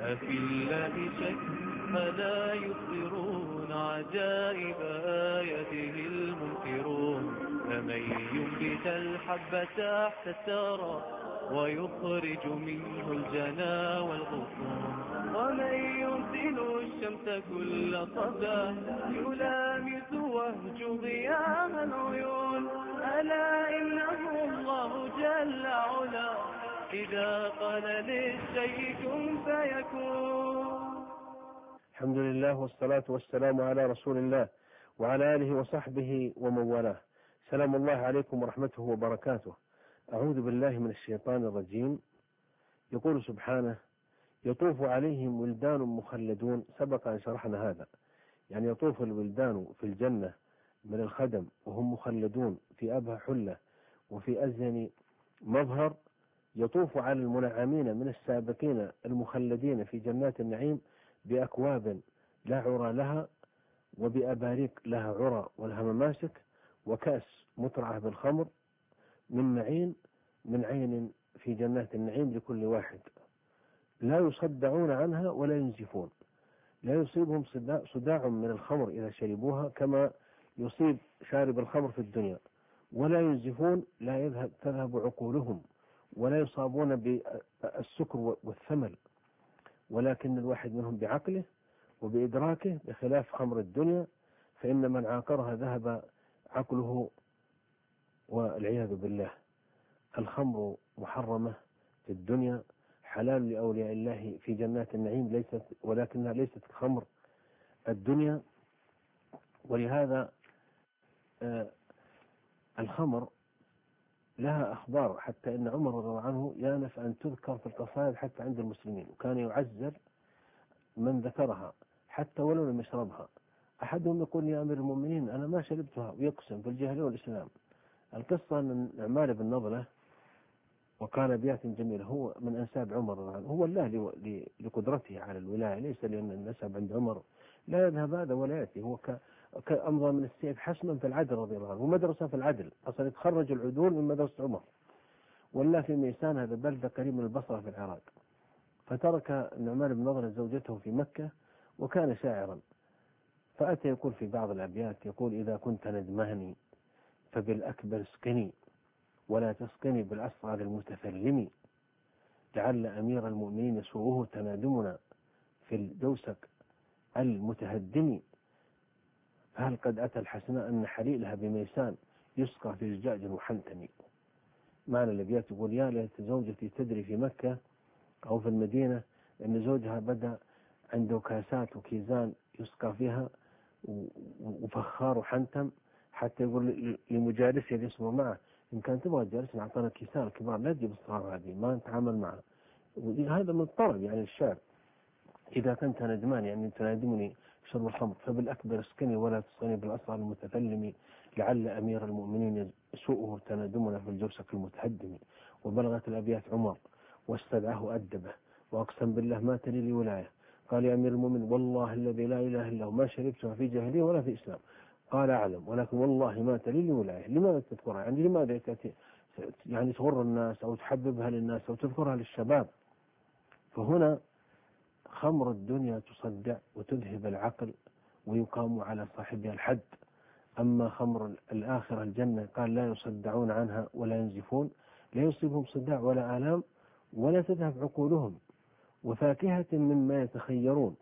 أفي الله شك ألا يبصرون عجائب آياته المنكرون. فمن ينبت الحب تحت الثرى ويخرج منه الجنا والغصون، ومن يرسل الشمس كل صباح يلامس وهج ضياء العيون. ألا إنه الله جل علا إذا قال للشيء كن فيكون. الحمد لله والصلاة والسلام على رسول الله وعلى آله وصحبه ومن والاه. سلام الله عليكم ورحمته وبركاته. أعوذ بالله من الشيطان الرجيم. يقول سبحانه: يطوف عليهم ولدان مخلدون. سبق أن شرحنا هذا، يعني يطوف الولدان في الجنة من الخدم وهم مخلدون في أبهى حلة وفي أزين مظهر. يطوف على المنعمين من السابقين المخلدين في جنات النعيم بأكواب لا عرى لها، وبأباريق لها عرى ولها مماسك، وكأس مترعة بالخمر من معين من عين في جنات النعيم لكل واحد، لا يصدعون عنها ولا ينزفون. لا يصيبهم صداع من الخمر إذا شربوها كما يصيب شارب الخمر في الدنيا، ولا ينزفون، لا تذهب عقولهم، ولا يصابون بالسكر والثمل، ولكن الواحد منهم بعقله وبإدراكه، بخلاف خمر الدنيا فإن من عاقرها ذهب عقله والعياذ بالله. الخمر محرمة في الدنيا، حلال لأولياء الله في جنات النعيم، ولكنها ليست خمر الدنيا. ولهذا الخمر لها أخبار، حتى إن عمر رضي الله عنه يانف أن تذكر في القصائد حتى عند المسلمين، وكان يعزر من ذكرها حتى ولو لم يشربها. أحدهم يقول: يا أمير المؤمنين أنا ما شربتها، ويقسم في الجاهلية والإسلام. القصة أن نعمان بن نضلة، وكان أبيات جميلة، هو من أنساب عمر رضي الله عنه، هو الله لقدرته على الولاية، ليس لأن النسب عند عمر لا يذهب هذا ولا يأتي. هو كأمضى من السيف حسما في العدل رضي الله عنه، ومدرسة في العدل، أصلا يتخرج العدول من مدرسة عمر. والله في ميسان، هذا بلدة قريب من البصرة في العراق. فترك نعمان بن نضلة زوجته في مكة، وكان شاعرا، فأتى يقول في بعض الأبيات، يقول: إذا كنت ندماني فبالأكبر اسقني، ولا تسقني بالأصغر المتثلم، لعل أمير المؤمنين سوءه تنادمنا في الدوسك المتهدم، فهل قد أتى الحسناء أن حليلها بميسان يسقى في زجاج محنتم. معنى الأبيات يقول: يا ليت زوجتي تدري في مكة أو في المدينة أن زوجها بدأ عنده كاسات وكيزان يسقى فيها وفخار وحنتم، حتى يقول لمجالسه اللي يسمع معه: إن كان تبغى تجالسنا أعطانا كيسان الكبار، لا تجيب الصغار هذه، ما نتعامل معها. وهذا من الطرب، يعني الشعر: إذا كنت ندمان يعني تنادمني شرب الخمر فبالأكبر اسكني، ولا تسقني بالأصغر المتكلم، لعل أمير المؤمنين سوءه تنادمنا في الجرسك المتهدم. وبلغت الأبيات عمر واستدعاه أدبه، وأقسم بالله ما تلي لي ولاية. قال: يا أمير المؤمنين والله الذي لا إله إلا هو ما شربتها في جاهلية ولا في إسلام. قال: أعلم، ولكن والله ما تلي لي ولاية. لماذا تذكرها؟ يعني لماذا يعني تغر الناس أو تحببها للناس أو تذكرها للشباب؟ فهنا خمر الدنيا تصدع وتذهب العقل ويقام على صاحبها الحد. أما خمر الآخرة الجنة قال: لا يصدعون عنها ولا ينزفون، لا يصيبهم صداع ولا آلام، ولا تذهب عقولهم، وفاكهة مما يتخيرون.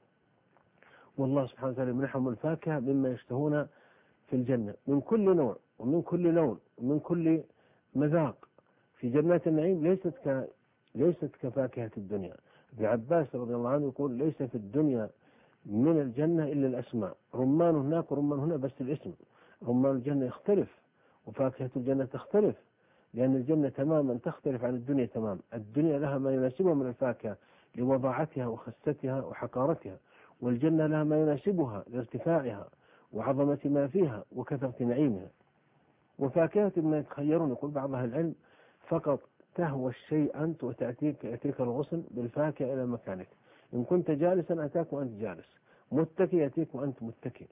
والله سبحانه وتعالى منحهم الفاكهة مما يشتهون في الجنة، من كل نوع ومن كل لون ومن كل مذاق في جنات النعيم، ليست كفاكهة الدنيا. ابن عباس رضي الله عنه يقول: ليس في الدنيا من الجنة إلا الأسماء، رمان هناك ورمان هنا، بس الاسم. رمان الجنة يختلف، وفاكهة الجنة تختلف، لأن الجنة تماما تختلف عن الدنيا تماما. الدنيا لها ما يناسبها من الفاكهة لوضاعتها وخستها وحقارتها، والجنة لها ما يناسبها لارتفاعها وعظمة ما فيها وكثرة نعيمها. وفاكهة ما يتخيرون، يقول بعض أهل العلم: فقط تهوى الشيء أنت يأتيك الغصن بالفاكهة إلى مكانك. إن كنت جالسا أتاك وأنت جالس، متكئ يأتيك وأنت متكئ،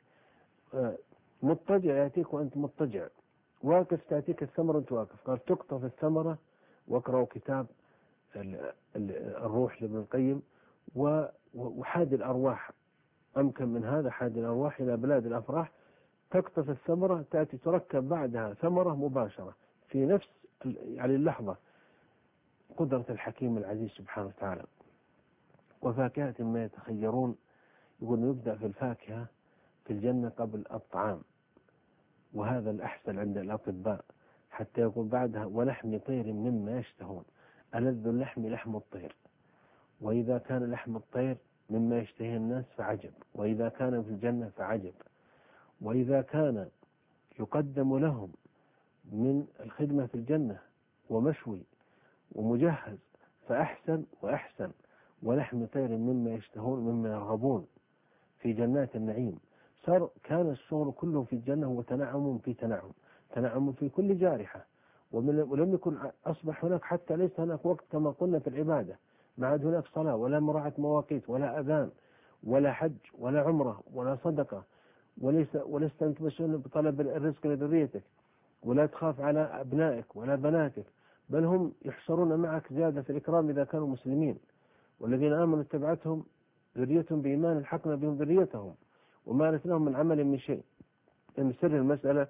مضطجع يأتيك وأنت مضطجع، واقف تأتيك الثمرة وأنت واقف. قال: تقطف الثمرة، واقرأوا كتاب الروح لابن القيم، وحاد الأرواح أمكن من هذا، حاد الأرواح إلى بلاد الأفراح، تقطف الثمرة تأتي تركب بعدها ثمرة مباشرة في نفس يعني اللحظة. قدرة الحكيم العزيز سبحانه وتعالى. وفاكهة ما يتخيرون، يقول يبدأ في الفاكهة في الجنة قبل الطعام، وهذا الأحسن عند الأطباء، حتى يقول بعدها ولحم طير مما يشتهون، ألذ اللحم لحم الطير، وإذا كان لحم الطير مما يشتهي الناس فعجب، وإذا كان في الجنة فعجب، وإذا كان يقدم لهم من الخدمة في الجنة ومشوي ومجهز فأحسن وأحسن، ولحم طير مما يشتهون مما يرغبون في جنات النعيم. صار كان الشغل كله في الجنة هو تنعم في تنعم، تنعم في كل جارحة، ولم يكن أصبح هناك حتى ليس هناك وقت كما قلنا في العبادة، ما عاد هناك صلاة ولا مراعاة مواقيت ولا أذان ولا حج ولا عمرة ولا صدقة، ولست أنت مسؤول بطلب الرزق لذريتك، ولا تخاف على أبنائك ولا بناتك، بل هم يحشرون معك زيادة في الإكرام إذا كانوا مسلمين. والذين آمنوا اتبعتهم ذريتهم بإيمان الحقنا بهم ذريتهم وما لهم من عمل من شيء. من سر المسألة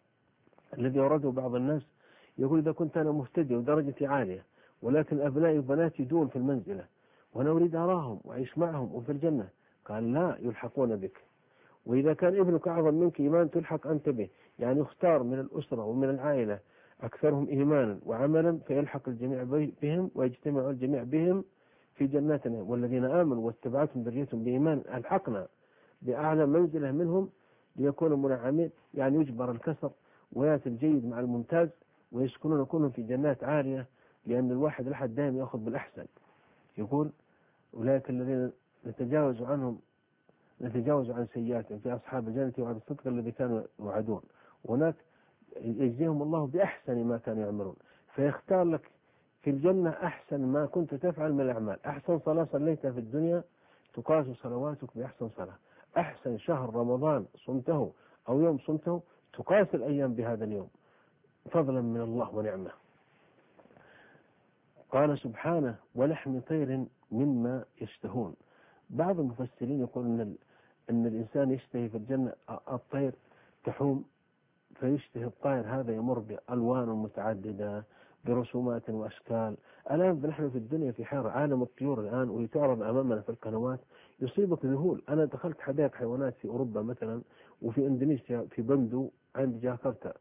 الذي أورده بعض الناس، يقول إذا كنت أنا مهتدي ودرجتي عالية ولكن أبنائي وبناتي دون في المنزلة وأنا أريد أراهم وأعيش معهم وفي الجنة، قال لا، يلحقون بك. وإذا كان ابنك أعظم منك إيمان تلحق أنت به، يعني يختار من الأسرة ومن العائلة أكثرهم إيمانا وعملا فيلحق الجميع بهم ويجتمع الجميع بهم في جناتنا. والذين آمنوا واتبعتهم ذريتهم بإيمان ألحقنا بأعلى منزلة منهم ليكونوا منعمين، يعني يجبر الكسر ويأتي الجيد مع الممتاز ويسكنون كلهم في جنات عالية، لأن الواحد الأحد دائما يأخذ بالأحسن. يقول أولئك الذين نتجاوز عن سيئاتهم في أصحاب الجنة وعد الصدق الذي كانوا يوعدون، وهناك يجزيهم الله بأحسن ما كانوا يعملون، فيختار لك في الجنة أحسن ما كنت تفعل من الأعمال. أحسن صلاة صليتها في الدنيا تقاس صلواتك بأحسن صلاة، أحسن شهر رمضان صمته أو يوم صمته تقاس الأيام بهذا اليوم فضلا من الله ونعمه. قال سبحانه ولحم طير مما يشتهون. بعض المفسرين يقول أن الإنسان يشتهي في الجنة الطير تحوم، فيشتهي الطائر هذا يمر بألوان متعددة برسومات وأشكال. الآن نحن في الدنيا في حيرة، عالم الطيور الآن ويتعرض أمامنا في القنوات يصيبك ذهول. أنا دخلت حدائق حيوانات في أوروبا مثلا وفي إندونيسيا في بندو عند جاكرتا،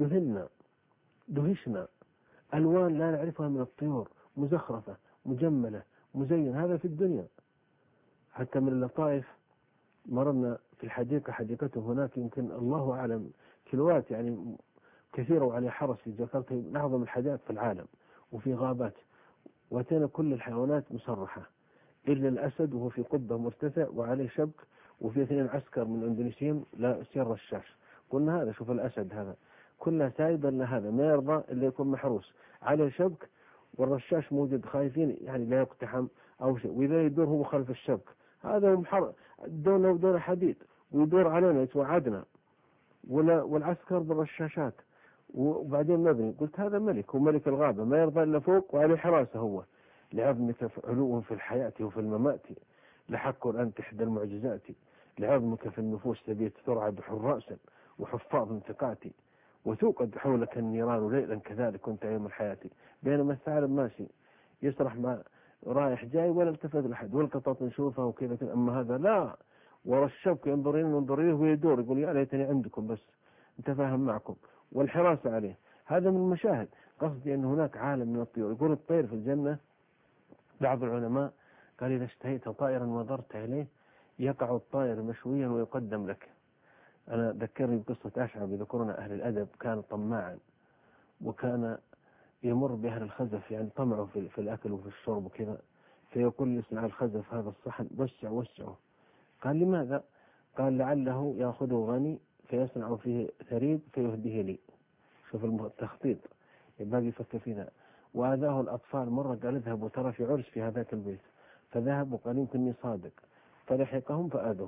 دهشنا ألوان لا نعرفها من الطيور، مزخرفة مجملة مزين، هذا في الدنيا. حتى من اللطائف مررنا في الحديقة، حديقته هناك يمكن الله أعلم كيلوات يعني كثيرة وعليه حرس في جاكرتا، من أعظم الحدائق في العالم وفي غابات، وأتينا كل الحيوانات مسرحة إلا الأسد وهو في قبة مرتفع وعليه شبك، وفي 2 عسكر من الإندونيسيين لا سير رشاش. قلنا هذا شوف الأسد هذا كلها سايبة، إلا هذا ما يرضى إلا يكون محروس عليه شبك والرشاش موجود، خايفين يعني لا يقتحم أو شيء، وإذا يدور هو خلف الشبك هذا دون حديد ويدور علينا يتوعدنا، والعسكر بالرشاشات وبعدين مبني. قلت هذا ملك، هو ملك الغابة ما يرضى إلا فوق وعليه حراسة هو. لعظمك علو في الحياة وفي الممات، لحق أن تحدى المعجزات، لعظمك في النفوس تبيت ترعى حراس وحفاظ انتقاتي، وتوقد حولك النيران ليلا كذلك كنت أيام الحياة. بينما الثعلب ماشي يسرح مع رايح جاي ولا التفت لحد، والقطط نشوفها وكذا، أما هذا لا، ورا الشبك ينظر إليه ويدور يقول يا ليتني عندكم بس نتفاهم معكم، والحراسة عليه. هذا من المشاهد. قصدي أن هناك عالم من الطيور. يقول الطير في الجنة بعض العلماء قال إذا اشتهيت طائرا ونظرت إليه يقع الطائر مشويا ويقدم لك. أنا ذكرني بقصة أشعب يذكرنا أهل الأدب، كان طماعا وكان يمر بأهل الخزف، يعني طمعه في الأكل وفي الشرب وكذا، فيقول يصنع الخزف هذا الصحن وسعه. قال لماذا؟ قال لعله يأخذه غني فيصنع فيه ثريد فيهديه لي. شوف التخطيط يبقى يفكر فينا. وآذاه الأطفال مرة قال اذهبوا ترى في عرس في هذاك البيت، فذهب وقال يمكنني صادق، فلحقهم فآذوه.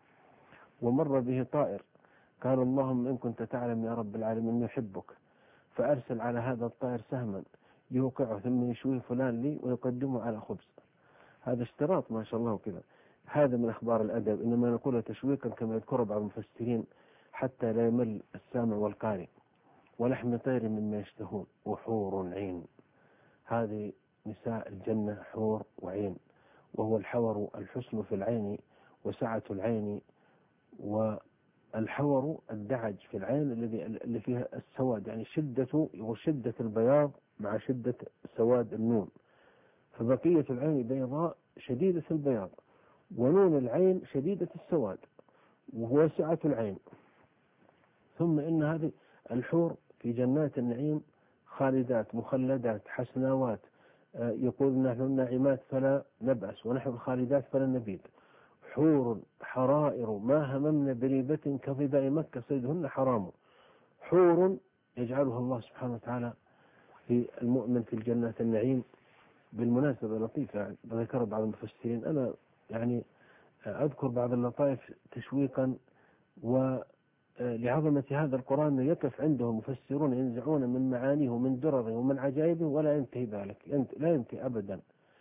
ومر به طائر قال اللهم إن كنت تعلم يا رب العالمين يحبك، فأرسل على هذا الطائر سهما يوقعه ثم يشويه فلان لي ويقدمه على خبز. هذا اشتراط ما شاء الله وكذا. هذا من أخبار الأدب، إنما نقول تشويقا كما يذكر بعض المفسرين حتى لا يمل السامع والقارئ. ولحم طير مما يشتهون وحور عين. هذه نساء الجنة حور وعين، وهو الحور الحسن في العين وسعة العين، والحور الدعج في العين اللي فيها السواد، يعني شدة البياض مع شدة سواد النون، فبقية العين بيضاء شديدة البياض، ونون العين شديدة السواد وهو سعة العين. ثم إن هذه الحور في جنات النعيم خالدات مخلدات حسناوات، يقول نحن الناعمات فلا نبأس ونحن الخالدات فلا نبيد. حور حرائر ما هممن بريبة كظباء مكة صيدهن حرام. حور يجعلها الله سبحانه وتعالى في المؤمن في الجنات النعيم. بالمناسبة لطيفة ذكر بعض المفسرين، أنا يعني أذكر بعض اللطائف تشويقا ولعظمة هذا القرآن، يقف عنده المفسرون ينزعون من معانيه ومن درره ومن عجائبه ولا ينتهي ذلك، لا ينتهي أبدا.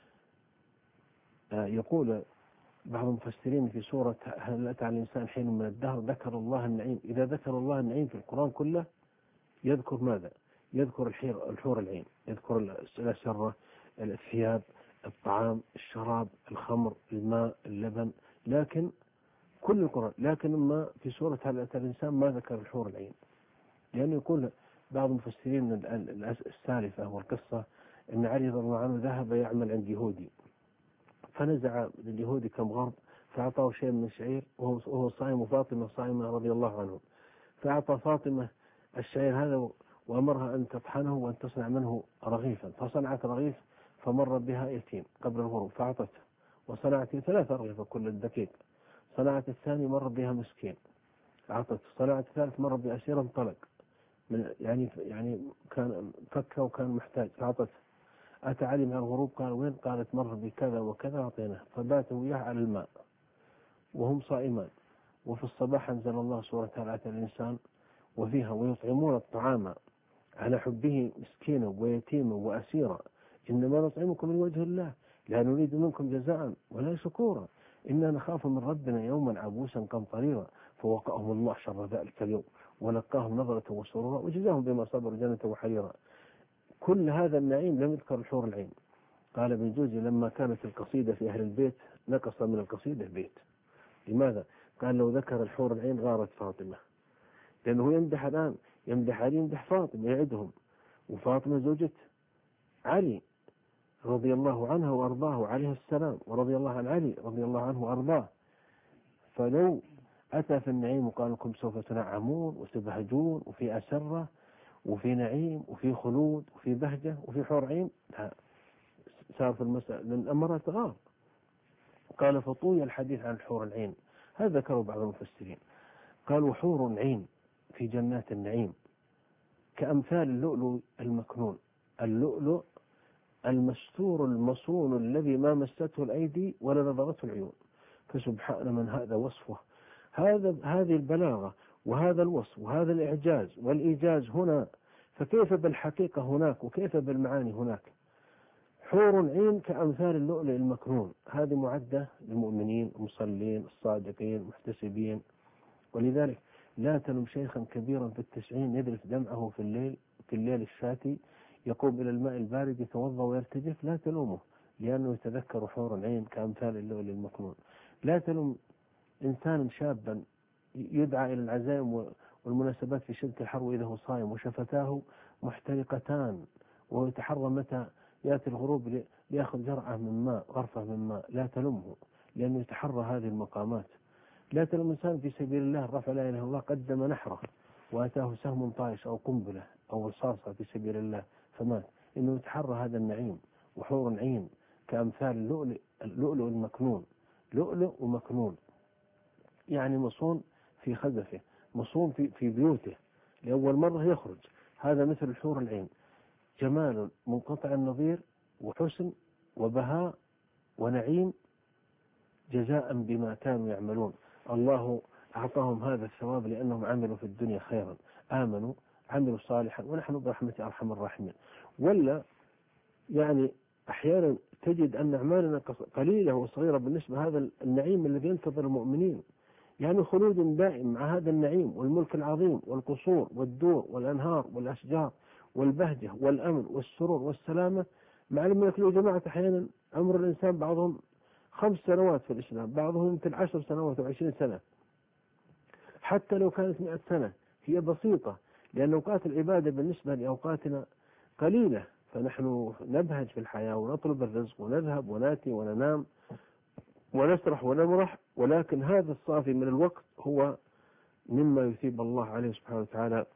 يقول بعض المفسرين في سورة هل أتى على الإنسان حين من الدهر ذكر الله النعيم. إذا ذكر الله النعيم في القرآن كله يذكر ماذا؟ يذكر الحور العين، يذكر الأسرة، الثياب، الطعام، الشراب، الخمر، الماء، اللبن، لكن كل القرآن. لكن ما في سورة هل أتى الإنسان ما ذكر الحور العين، لأنه يقول بعض المفسرين السالفة والقصة أن علي رضي الله عنه ذهب يعمل عند يهودي، فنزع لليهودي كم غرب فأعطاه شيء من الشعير وهو صائم، وفاطمة صائمة رضي الله عنه، فأعطى فاطمة الشعير هذا وأمرها أن تطحنه وأن تصنع منه رغيفا، فصنعت رغيف فمر بها يتيم قبل الغروب فأعطته، وصنعت 3 رغيفة كل الدقيق، صنعت الثاني مر بها مسكين أعطته، صنعت الثالث مر بأسير انطلق من يعني كان فكه وكان محتاج فأعطته. أتى علي مع الغروب قال وين؟ قالت مر بكذا وكذا أعطيناه، فباتوا وياه على الماء وهم صائمان. وفي الصباح أنزل الله سورة هل أتى الإنسان وفيها ويطعمون الطعام على حبه مسكينا ويتيما وأسيرا إنما نطعمكم من وجه الله لا نريد منكم جزاء ولا شكورا إنا نخاف من ربنا يوما عبوسا قمطريرا فوقاهم الله شر ذلك اليوم ولقاهم نظرة وسرورا وجزاهم بما صبروا جنة وحريرا. كل هذا النعيم لم يذكر الحور العين. قال ابن جوزي لما كانت القصيدة في أهل البيت نقص من القصيدة بيت. لماذا؟ قال لو ذكر الحور العين غارت فاطمة، لأنه يمدح الآن، يمدح علي، يمدح فاطمة يعدهم، وفاطمة زوجة علي رضي الله عنها وأرضاه عليه السلام، ورضي الله عن علي رضي الله عنه وأرضاه. فلو أتى في النعيم وقال لكم سوف تنعمون وتبهجون وفي أسرة وفي نعيم وفي خلود وفي بهجة وفي حور عين، صار في المسألة الأمر غار. قال فطوي الحديث عن الحور العين. هذا ذكره بعض المفسرين، قالوا حور عين في جنات النعيم كأمثال اللؤلؤ المكنون، اللؤلؤ المستور المصون الذي ما مسته الأيدي ولا نظرته العيون. فسبحان من هذا وصفه، هذه البلاغة وهذا الوصف وهذا الإعجاز والإيجاز هنا، فكيف بالحقيقة هناك وكيف بالمعاني هناك. حور عين كأمثال اللؤلؤ المكنون، هذه معدة للمؤمنين المصلين الصادقين المحتسبين. ولذلك لا تلم شيخا كبيرا في 90 يذرف دمعه في الليل الشاتي يقوم إلى الماء البارد يتوضأ ويرتجف، لا تلومه لأنه يتذكر حور العين كأمثال اللؤلؤ المكنون. لا تلوم إنسان شابا يدعى إلى العزائم والمناسبات في شدة الحر وإذا هو صائم وشفتاه محترقتان ويتحرى متى يأتي الغروب ليأخذ جرعة من ماء غرفة من ماء، لا تلومه لأنه يتحرى هذه المقامات. لا تلوم إنسان في سبيل الله رفع لا إله إلا الله قدم نحره وأتاه سهم طائش أو قنبلة أو رصاصة في سبيل الله فمات، إنه يتحرى هذا النعيم. وحور عين كأمثال اللؤلؤ المكنون، لؤلؤ ومكنون يعني مصون في خزفه، مصون في بيوته لأول مرة يخرج. هذا مثل الحور العين، جمال منقطع النظير وحسن وبهاء ونعيم جزاء بما كانوا يعملون. الله أعطاهم هذا الثواب لأنهم عملوا في الدنيا خيرا، آمنوا عملوا صالحا ونحن برحمة أرحم الراحمين. ولا يعني أحيانا تجد أن أعمالنا قليلة وصغيرة بالنسبة لهذا النعيم الذي ينتظر المؤمنين. يعني خلود دائم مع هذا النعيم والملك العظيم والقصور والدور والأنهار والأشجار والبهجة والأمن والسرور والسلامة. مع الملك يا جماعة أحيانا عمر الإنسان بعضهم 5 سنوات في الإسلام، بعضهم يمكن 10 سنوات و20 سنة، حتى لو كانت 100 سنة هي بسيطة، لأن أوقات العبادة بالنسبة لأوقاتنا قليلة، فنحن نبهج في الحياة ونطلب الرزق ونذهب ونأتي وننام ونسرح ونمرح، ولكن هذا الصافي من الوقت هو مما يثيب الله عليه سبحانه وتعالى.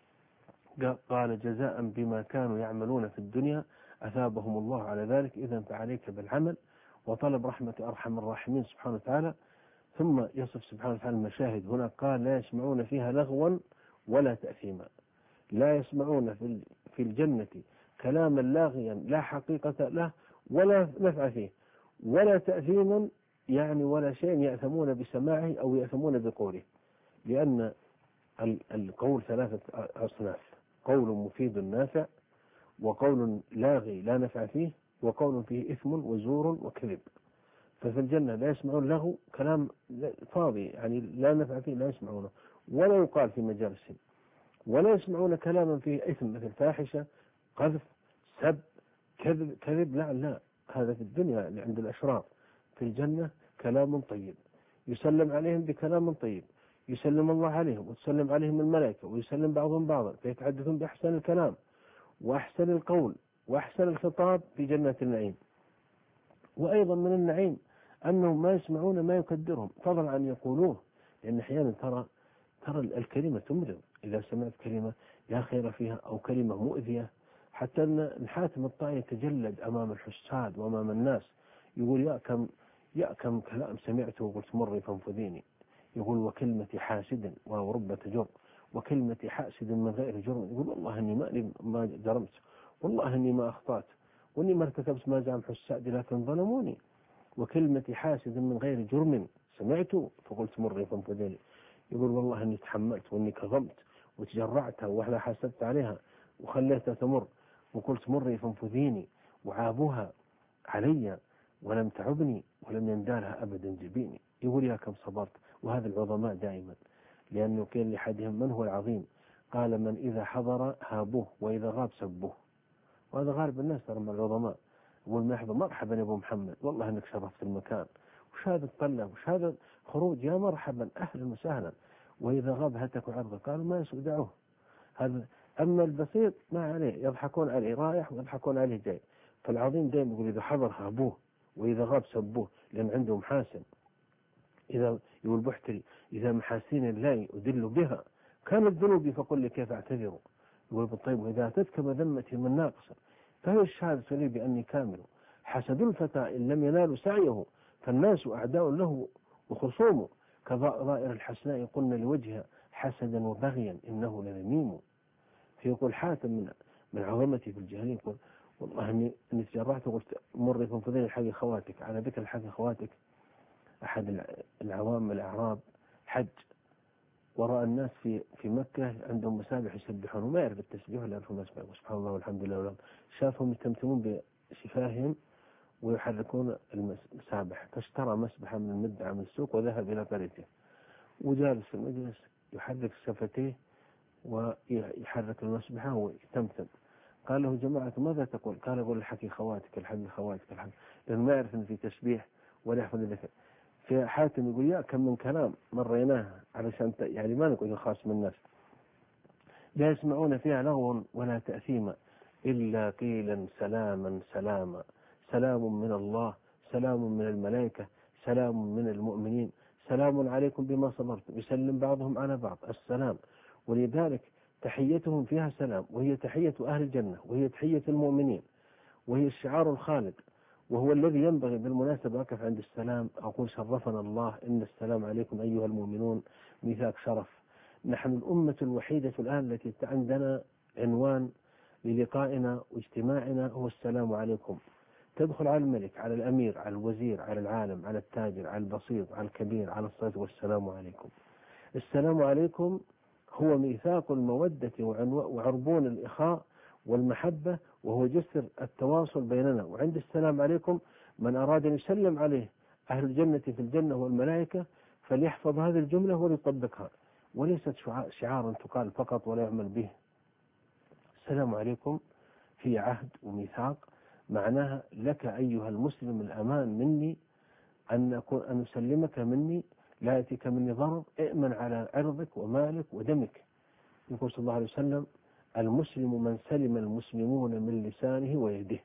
قال جزاء بما كانوا يعملون في الدنيا أثابهم الله على ذلك، إذا فعليك بالعمل وطلب رحمة أرحم الراحمين سبحانه وتعالى. ثم يصف سبحانه وتعالى المشاهد هنا، قال لا يسمعون فيها لغوا ولا تأثيما. لا يسمعون في الجنة كلاما لاغيا لا حقيقة له ولا نفع فيه ولا تأثيما، يعني ولا شيء يأثمون بسماعه أو يأثمون بقوله، لأن القول 3 أصناف: قول مفيد نافع، وقول لاغي لا نفع فيه، وقول فيه إثم وزور وكذب. ففي الجنة لا يسمعون له كلام فاضي يعني لا نفع فيه، لا يسمعونه ولا يقال في مجالسهم، ولا يسمعون كلاما فيه إثم مثل فاحشة قذف سب كذب لا هذا في الدنيا عند الأشرار. في الجنة كلام طيب يسلم عليهم بكلام طيب، يسلم الله عليهم وتسلم عليهم الملائكة ويسلم بعضهم بعضا، فيتحدثون بأحسن الكلام وأحسن القول وأحسن الخطاب في جنة النعيم. وأيضا من النعيم أنهم ما يسمعون ما يكدرهم فضلا عن يقولوه، لأن أحيانا ترى الكلمة تمرض. إذا سمعت كلمة لا خير فيها أو كلمة مؤذية، حتى أن حاتم الطائي يتجلد أمام الحساد وأمام الناس، يقول يا كم كلام سمعته وقلت مري فانفذيني. يقول وكلمة حاسد ورب تجر، وكلمة حاسد من غير جرم. يقول والله إني ما جرمت، والله إني ما أخطأت، وإني ما ارتكبت ما زعم حساد لكن ظلموني. وكلمة حاسد من غير جرم سمعته فقلت مري فانفذيني. يقول والله إني تحملت وإني كظمت وتجرعتها ولا حاسبت عليها وخليتها تمر وقلت مري فانفذيني، وعابوها علي ولم تعبني ولم يندالها أبدا جبيني. يقول يا كم صبرت. وهذا العظماء دائما، لأنه قيل لأحدهم من هو العظيم؟ قال من إذا حضر هابوه وإذا غاب سبوه. وهذا غالب الناس ترى من العظماء. يقول ما يحضر مرحبا يا أبو محمد، والله إنك شرفت المكان، وش هذا الطلة وش هذا خروج، يا مرحبا أهلا وسهلا. وإذا غاب هتك وعرضه قالوا ما يسودعوه. هذا أما البسيط ما عليه، يضحكون عليه رايح ويضحكون عليه جاي. فالعظيم دائما يقول إذا حضر هابوه وإذا غاب سبوه، لأن عنده محاسن. إذا يقول بحتري إذا محاسين الله أدل بها كانت ذنوبي فقل لي كيف أعتذر. يقول بالطيب وإذا أتتك مذمتي من ناقص فهي الشهادة لي بأني كامل. حسد الفتى إن لم ينال سعيه فالناس أعداء له وخصومه، كظائر الحسناء قلنا لوجهها حسدا وبغيا إنه لذميم. فيقول حاتم من عظمتي في الجاهلية يقول والله إني تجرعت وقلت مري فانفذيني حق خواتك. على ذكر حق خواتك، أحد العوام الأعراب حج ورأى الناس في مكة عندهم مسابح يسبحون وما يعرف التسبيح ولا يعرفون مسبح سبحان الله والحمد لله، شافهم يتمتمون بشفاههم ويحركون المسابح، فاشترى مسبحة من المدعى من السوق وذهب إلى قريته وجالس في المجلس يحرك شفتيه ويحرك المسبحة ويتمتم. قال له جماعة ماذا تقول؟ قال أقول الحكي خواتك الحكي خواتك الحكي، لأنه ما يعرف أن في تسبيح ولا يحفظ الذكر. في حاتم يقول يا كم من كلام مريناه علشان يعني ما نقول خاص من الناس. لا يسمعون فيها لغوا ولا تأثيما إلا قيلا سلاما سلاما، سلام من الله، سلام من الملائكة، سلام من المؤمنين، سلام عليكم بما صبرتم. يسلم بعضهم على بعض السلام. ولذلك تحيتهم فيها سلام، وهي تحية أهل الجنة، وهي تحية المؤمنين، وهي الشعار الخالد، وهو الذي ينبغي بالمناسبة أقف عند السلام أقول شرفنا الله إن السلام عليكم أيها المؤمنون ميثاق شرف. نحن الأمة الوحيدة الآن التي عندنا عنوان للقائنا واجتماعنا هو السلام عليكم. تدخل على الملك، على الأمير، على الوزير، على العالم، على التاجر، على البسيط، على الكبير، على الصغير، والسلام عليكم. السلام عليكم هو ميثاق المودة وعربون الإخاء والمحبة، وهو جسر التواصل بيننا. وعند السلام عليكم من أراد أن يسلم عليه أهل الجنة في الجنة والملائكة فليحفظ هذه الجملة وليطبقها، وليست شعارا تقال فقط ولا يعمل به. السلام عليكم في عهد وميثاق، معناها لك أيها المسلم الأمان مني، أن أسلمك مني، لا يأتيك مني ضرر، ائمن على عرضك ومالك ودمك. يقول صلى الله عليه وسلم: المسلم من سلم المسلمون من لسانه ويده.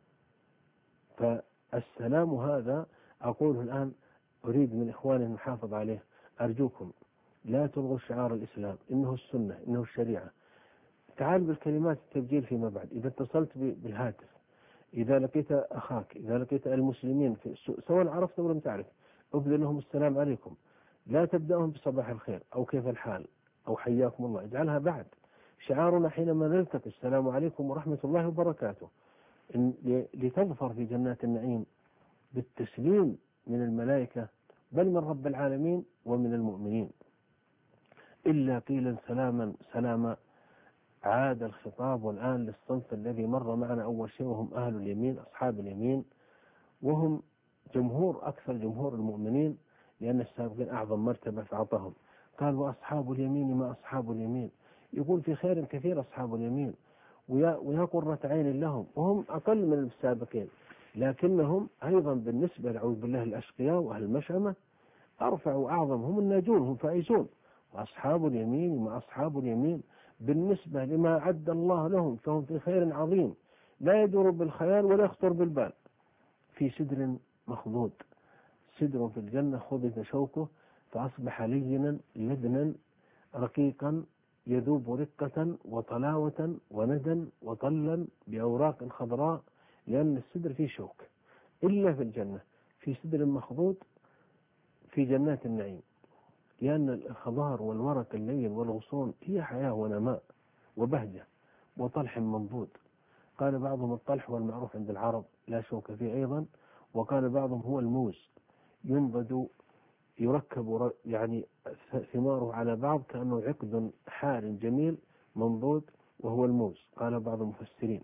فالسلام هذا أقوله الآن، أريد من إخواني المحافظ عليه، أرجوكم لا تلغوا شعار الإسلام، إنه السنة، إنه الشريعة. تعال بالكلمات التبجيل فيما بعد، إذا اتصلت بالهاتف، إذا لقيت أخاك، إذا لقيت المسلمين سواء عرفت أو لم تعرف، أبدأ لهم السلام عليكم. لا تبدأهم بصباح الخير أو كيف الحال أو حياكم الله، اجعلها بعد. شعارنا حينما نلتقي: السلام عليكم ورحمة الله وبركاته، لتظفر في جنات النعيم بالتسليم من الملائكة بل من رب العالمين ومن المؤمنين. إلا قيلا سلاما سلاما. عاد الخطاب والآن للصنف الذي مر معنا أول شيء، وهم أهل اليمين، أصحاب اليمين، وهم أكثر جمهور المؤمنين، لأن السابقين أعظم مرتبة فأعطاهم. قال: وأصحاب اليمين ما أصحاب اليمين. يقول في خير كثير أصحاب اليمين، ويا قرة عين لهم، وهم أقل من السابقين، لكنهم أيضا بالنسبة نعوذ بالله الأشقياء وأهل المشأمة أرفع وأعظم، هم الناجون، هم فائزون. وأصحاب اليمين ما أصحاب اليمين بالنسبة لما أعد الله لهم فهم في خير عظيم لا يدور بالخيال ولا يخطر بالبال. في سدر مخضود، سدر في الجنة خضب شوكه فأصبح لينا لدنا رقيقا يذوب رقة وطلاوة وندا وطلا بأوراق خضراء، لأن السدر فيه شوك. إلا في الجنة في سدر مخضود في جنات النعيم، لأن الخضار والورق اللين والغصون هي حياة ونماء وبهجة، وطلح منضود. قال بعضهم الطلح هو المعروف عند العرب لا شوك فيه أيضا، وقال بعضهم هو الموز، ينضد يركب يعني ثماره على بعض كأنه عقد حار جميل منضود، وهو الموز، قال بعض المفسرين.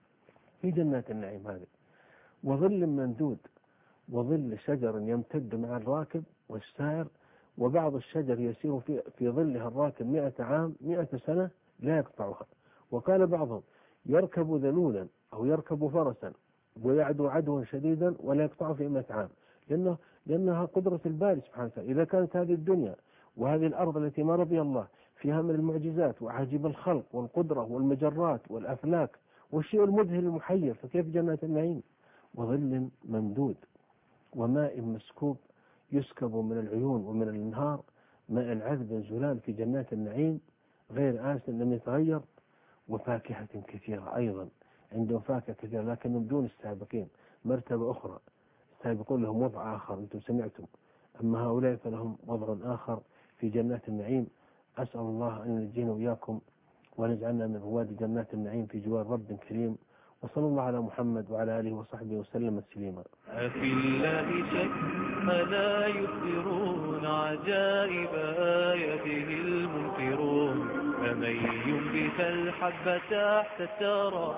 في جنات النعيم هذه، وظل ممدود، وظل شجر يمتد مع الراكب والسائر، وبعض الشجر يسير في ظلها الراكب 100 عام 100 سنة لا يقطعها. وقال بعضهم يركب ذلولا أو يركب فرسا ويعدو عدوا شديدا ولا يقطعه في 100 عام، لأنها قدرة الباري سبحانه وتعالى. إذا كانت هذه الدنيا وهذه الأرض التي ما رضي الله فيها من المعجزات وعجيب الخلق والقدرة والمجرات والأفلاك والشيء المذهل المحير، فكيف جنات النعيم؟ وظل ممدود، وماء مسكوب يسكب من العيون ومن الانهار، ماء عذب زلال في جنات النعيم غير آسن لم يتغير، وفاكهة كثيرة أيضا، عندهم فاكهة كثيرة لكن من دون السابقين، مرتبة أخرى. السابقون لهم وضع آخر أنتم سمعتم، أما هؤلاء فلهم وضع آخر في جنات النعيم. أسأل الله أن ينجينا وإياكم ونجعلنا من رواد جنات النعيم في جوار رب كريم، وصلى الله على محمد وعلى آله وصحبه وسلم تسليما. أفي الله شك فلا يخبرون عجائب آياته المنكرون، فمن ينبت الحب تحت الثرى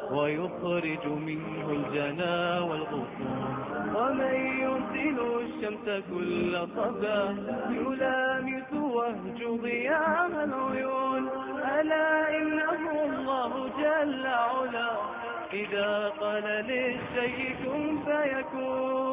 ويخرج منه الجنا والغصون، ومن يرسل الشمس كل صباح يلامس وهج ضياء العيون، ألا إنه الله جل علا إذا قال للشيء كن فيكون.